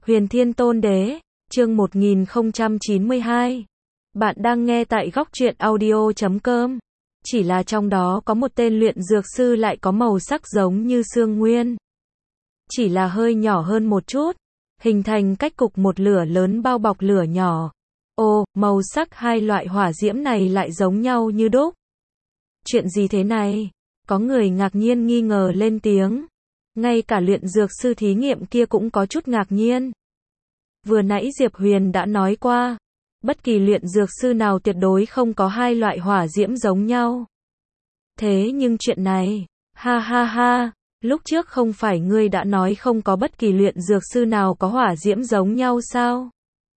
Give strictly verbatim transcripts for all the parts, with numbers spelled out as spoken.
Huyền Thiên Tôn Đế, chương một nghìn không trăm chín mươi hai. Bạn đang nghe tại góc truyện audio chấm com. Chỉ là trong đó có một tên luyện dược sư lại có màu sắc giống như Sương Nguyên. Chỉ là hơi nhỏ hơn một chút, hình thành cách cục một lửa lớn bao bọc lửa nhỏ. Ồ, màu sắc hai loại hỏa diễm này lại giống nhau như đúc. Chuyện gì thế này? Có người ngạc nhiên nghi ngờ lên tiếng. Ngay cả luyện dược sư thí nghiệm kia cũng có chút ngạc nhiên. Vừa nãy Diệp Huyền đã nói qua, bất kỳ luyện dược sư nào tuyệt đối không có hai loại hỏa diễm giống nhau. Thế nhưng chuyện này, ha ha ha, lúc trước không phải ngươi đã nói không có bất kỳ luyện dược sư nào có hỏa diễm giống nhau sao?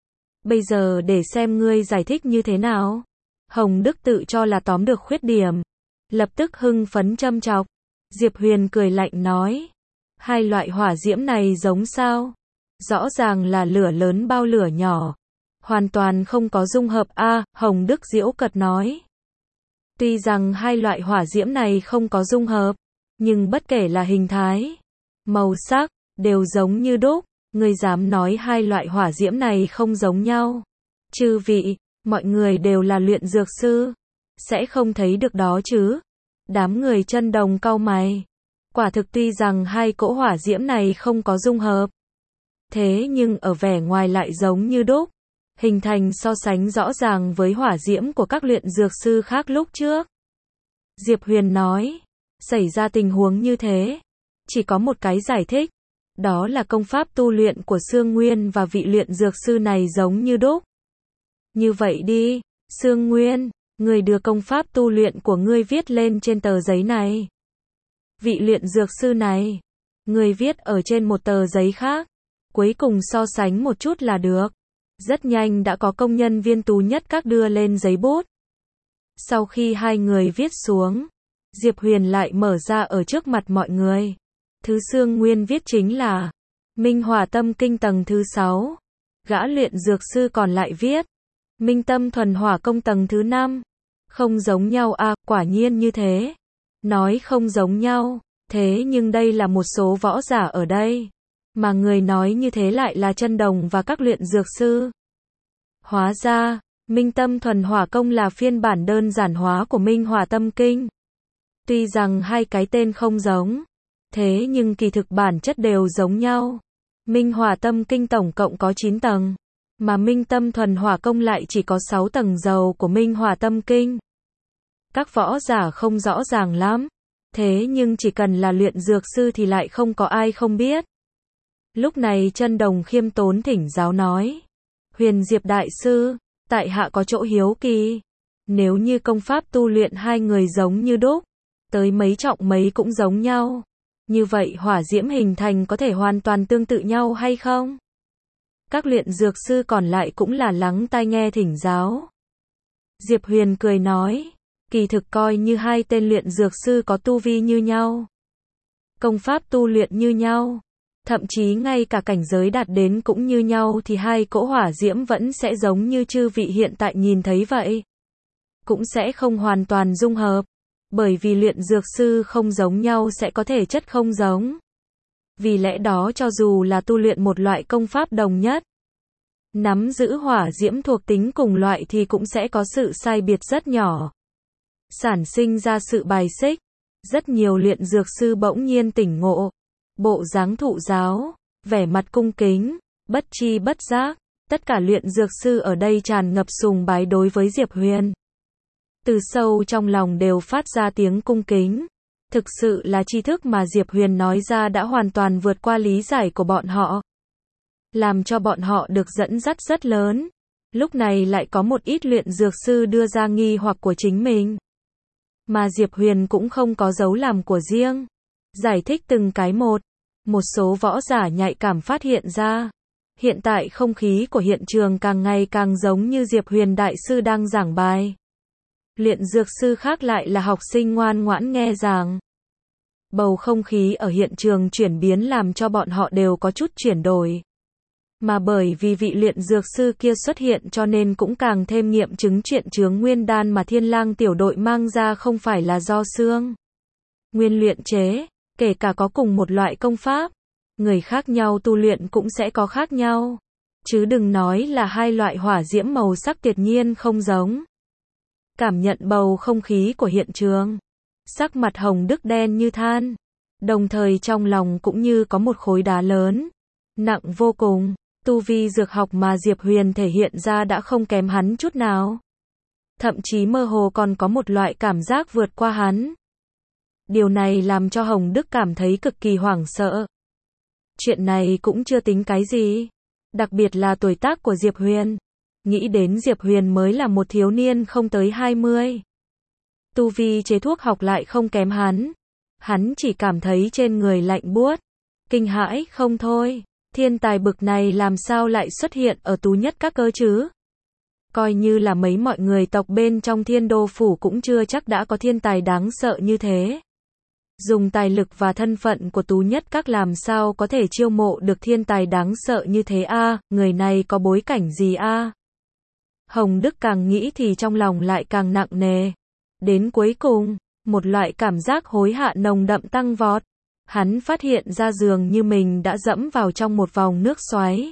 Bây giờ để xem ngươi giải thích như thế nào. Hồng Đức tự cho là tóm được khuyết điểm, lập tức hưng phấn châm chọc. Diệp Huyền cười lạnh nói, hai loại hỏa diễm này giống sao? Rõ ràng là lửa lớn bao lửa nhỏ, hoàn toàn không có dung hợp a. À, Hồng Đức giễu cợt nói. Tuy rằng hai loại hỏa diễm này không có dung hợp, nhưng bất kể là hình thái, màu sắc, đều giống như đúc. Ngươi dám nói hai loại hỏa diễm này không giống nhau? Chư vị, mọi người đều là luyện dược sư, sẽ không thấy được đó chứ? Đám người Chân Đồng cau mày. Quả thực tuy rằng hai cỗ hỏa diễm này không có dung hợp, thế nhưng ở vẻ ngoài lại giống như đúc, hình thành so sánh rõ ràng với hỏa diễm của các luyện dược sư khác lúc trước. Diệp Huyền nói, xảy ra tình huống như thế, chỉ có một cái giải thích, đó là công pháp tu luyện của Sương Nguyên và vị luyện dược sư này giống như đúc. Như vậy đi, Sương Nguyên, người đưa công pháp tu luyện của ngươi viết lên trên tờ giấy này. Vị luyện dược sư này, người viết ở trên một tờ giấy khác, cuối cùng so sánh một chút là được. Rất nhanh đã có công nhân viên tú nhất các đưa lên giấy bút. Sau khi hai người viết xuống, Diệp Huyền lại mở ra ở trước mặt mọi người. Thứ Sương Nguyên viết chính là Minh Hỏa Tâm Kinh tầng thứ sáu. Gã luyện dược sư còn lại viết Minh Tâm Thuần Hỏa Công tầng thứ năm. Không giống nhau à, quả nhiên như thế. Nói không giống nhau, thế nhưng đây là một số võ giả ở đây, mà người nói như thế lại là Chân Đồng và các luyện dược sư. Hóa ra, Minh Tâm Thuần Hỏa Công là phiên bản đơn giản hóa của Minh Hỏa Tâm Kinh. Tuy rằng hai cái tên không giống, thế nhưng kỳ thực bản chất đều giống nhau. Minh Hỏa Tâm Kinh tổng cộng có chín tầng, mà Minh Tâm Thuần Hỏa Công lại chỉ có sáu tầng dầu của Minh Hỏa Tâm Kinh. Các võ giả không rõ ràng lắm, thế nhưng chỉ cần là luyện dược sư thì lại không có ai không biết. Lúc này Chân Đồng khiêm tốn thỉnh giáo nói, Huyền Diệp Đại Sư, tại hạ có chỗ hiếu kỳ. Nếu như công pháp tu luyện hai người giống như đúc, tới mấy trọng mấy cũng giống nhau, như vậy hỏa diễm hình thành có thể hoàn toàn tương tự nhau hay không? Các luyện dược sư còn lại cũng là lắng tai nghe thỉnh giáo. Diệp Huyền cười nói, kỳ thực coi như hai tên luyện dược sư có tu vi như nhau, công pháp tu luyện như nhau, thậm chí ngay cả cảnh giới đạt đến cũng như nhau thì hai cỗ hỏa diễm vẫn sẽ giống như chư vị hiện tại nhìn thấy vậy. Cũng sẽ không hoàn toàn dung hợp, bởi vì luyện dược sư không giống nhau sẽ có thể chất không giống. Vì lẽ đó cho dù là tu luyện một loại công pháp đồng nhất, nắm giữ hỏa diễm thuộc tính cùng loại thì cũng sẽ có sự sai biệt rất nhỏ, sản sinh ra sự bài xích. Rất nhiều luyện dược sư bỗng nhiên tỉnh ngộ, bộ dáng thụ giáo, vẻ mặt cung kính, bất chi bất giác, tất cả luyện dược sư ở đây tràn ngập sùng bái đối với Diệp Huyền. Từ sâu trong lòng đều phát ra tiếng cung kính. Thực sự là tri thức mà Diệp Huyền nói ra đã hoàn toàn vượt qua lý giải của bọn họ, làm cho bọn họ được dẫn dắt rất lớn. Lúc này lại có một ít luyện dược sư đưa ra nghi hoặc của chính mình, mà Diệp Huyền cũng không có giấu làm của riêng, giải thích từng cái một. Một số võ giả nhạy cảm phát hiện ra, hiện tại không khí của hiện trường càng ngày càng giống như Diệp Huyền Đại Sư đang giảng bài. Luyện dược sư khác lại là học sinh ngoan ngoãn nghe giảng. Bầu không khí ở hiện trường chuyển biến làm cho bọn họ đều có chút chuyển đổi. Mà bởi vì vị luyện dược sư kia xuất hiện cho nên cũng càng thêm nghiệm chứng chuyện chướng nguyên đan mà Thiên Lang tiểu đội mang ra không phải là do Sương Nguyên luyện chế, kể cả có cùng một loại công pháp, Người khác nhau tu luyện cũng sẽ có khác nhau. Chứ đừng nói là hai loại hỏa diễm màu sắc tuyệt nhiên không giống. Cảm nhận bầu không khí của hiện trường. Sắc mặt Hồng Đức đen như than. Đồng thời trong lòng cũng như có một khối đá lớn. Nặng vô cùng. Tu vi dược học mà Diệp Huyền thể hiện ra đã không kém hắn chút nào. Thậm chí mơ hồ còn có một loại cảm giác vượt qua hắn. Điều này làm cho Hồng Đức cảm thấy cực kỳ hoảng sợ. Chuyện này cũng chưa tính cái gì. Đặc biệt là tuổi tác của Diệp Huyền. Nghĩ đến Diệp Huyền mới là một thiếu niên không tới hai mươi. Tu vi chế thuốc học lại không kém hắn. Hắn chỉ cảm thấy trên người lạnh buốt. Kinh hãi không thôi. Thiên tài bực này làm sao lại xuất hiện ở Tú Nhất Các cơ chứ? Coi như là mấy mọi người tộc bên trong Thiên Đô Phủ cũng chưa chắc đã có thiên tài đáng sợ như thế. Dùng tài lực và thân phận của Tú Nhất Các làm sao có thể chiêu mộ được thiên tài đáng sợ như thế a, à, người này có bối cảnh gì a? À? Hồng Đức càng nghĩ thì trong lòng lại càng nặng nề. Đến cuối cùng, một loại cảm giác hối hạ nồng đậm tăng vọt. Hắn phát hiện ra dường như mình đã dẫm vào trong một vòng nước xoáy.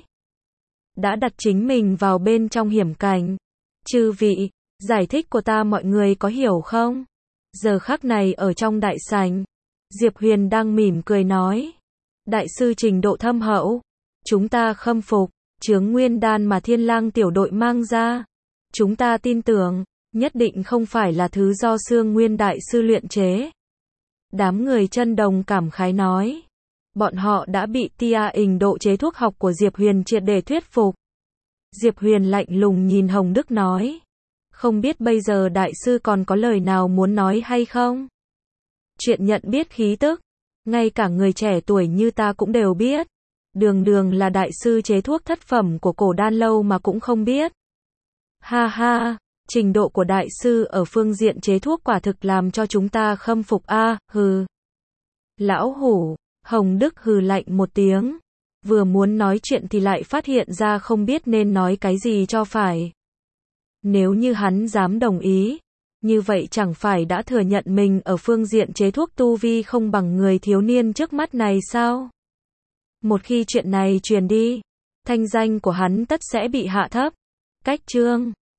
Đã đặt chính mình vào bên trong hiểm cảnh. Chư vị, giải thích của ta mọi người có hiểu không? Giờ khắc này ở trong đại sảnh, Diệp Huyền đang mỉm cười nói. Đại sư trình độ thâm hậu. Chúng ta khâm phục, chướng nguyên đan mà Thiên Lang tiểu đội mang ra. Chúng ta tin tưởng, nhất định không phải là thứ do Xương Nguyên đại sư luyện chế. Đám người chân đồng cảm khái nói. Bọn họ đã bị tia ình độ chế thuốc học của Diệp Huyền triệt để thuyết phục. Diệp Huyền lạnh lùng nhìn Hồng Đức nói. Không biết bây giờ đại sư còn có lời nào muốn nói hay không? Chuyện nhận biết khí tức, ngay cả người trẻ tuổi như ta cũng đều biết. Đường đường là đại sư chế thuốc thất phẩm của Cổ Đan Lâu mà cũng không biết. Ha ha, trình độ của đại sư ở phương diện chế thuốc quả thực làm cho chúng ta khâm phục a, à, hừ. Lão hủ, Hồng Đức hừ lạnh một tiếng. Vừa muốn nói chuyện thì lại phát hiện ra không biết nên nói cái gì cho phải. Nếu như hắn dám đồng ý, như vậy chẳng phải đã thừa nhận mình ở phương diện chế thuốc tu vi không bằng người thiếu niên trước mắt này sao? Một khi chuyện này truyền đi, thanh danh của hắn tất sẽ bị hạ thấp. Cách chương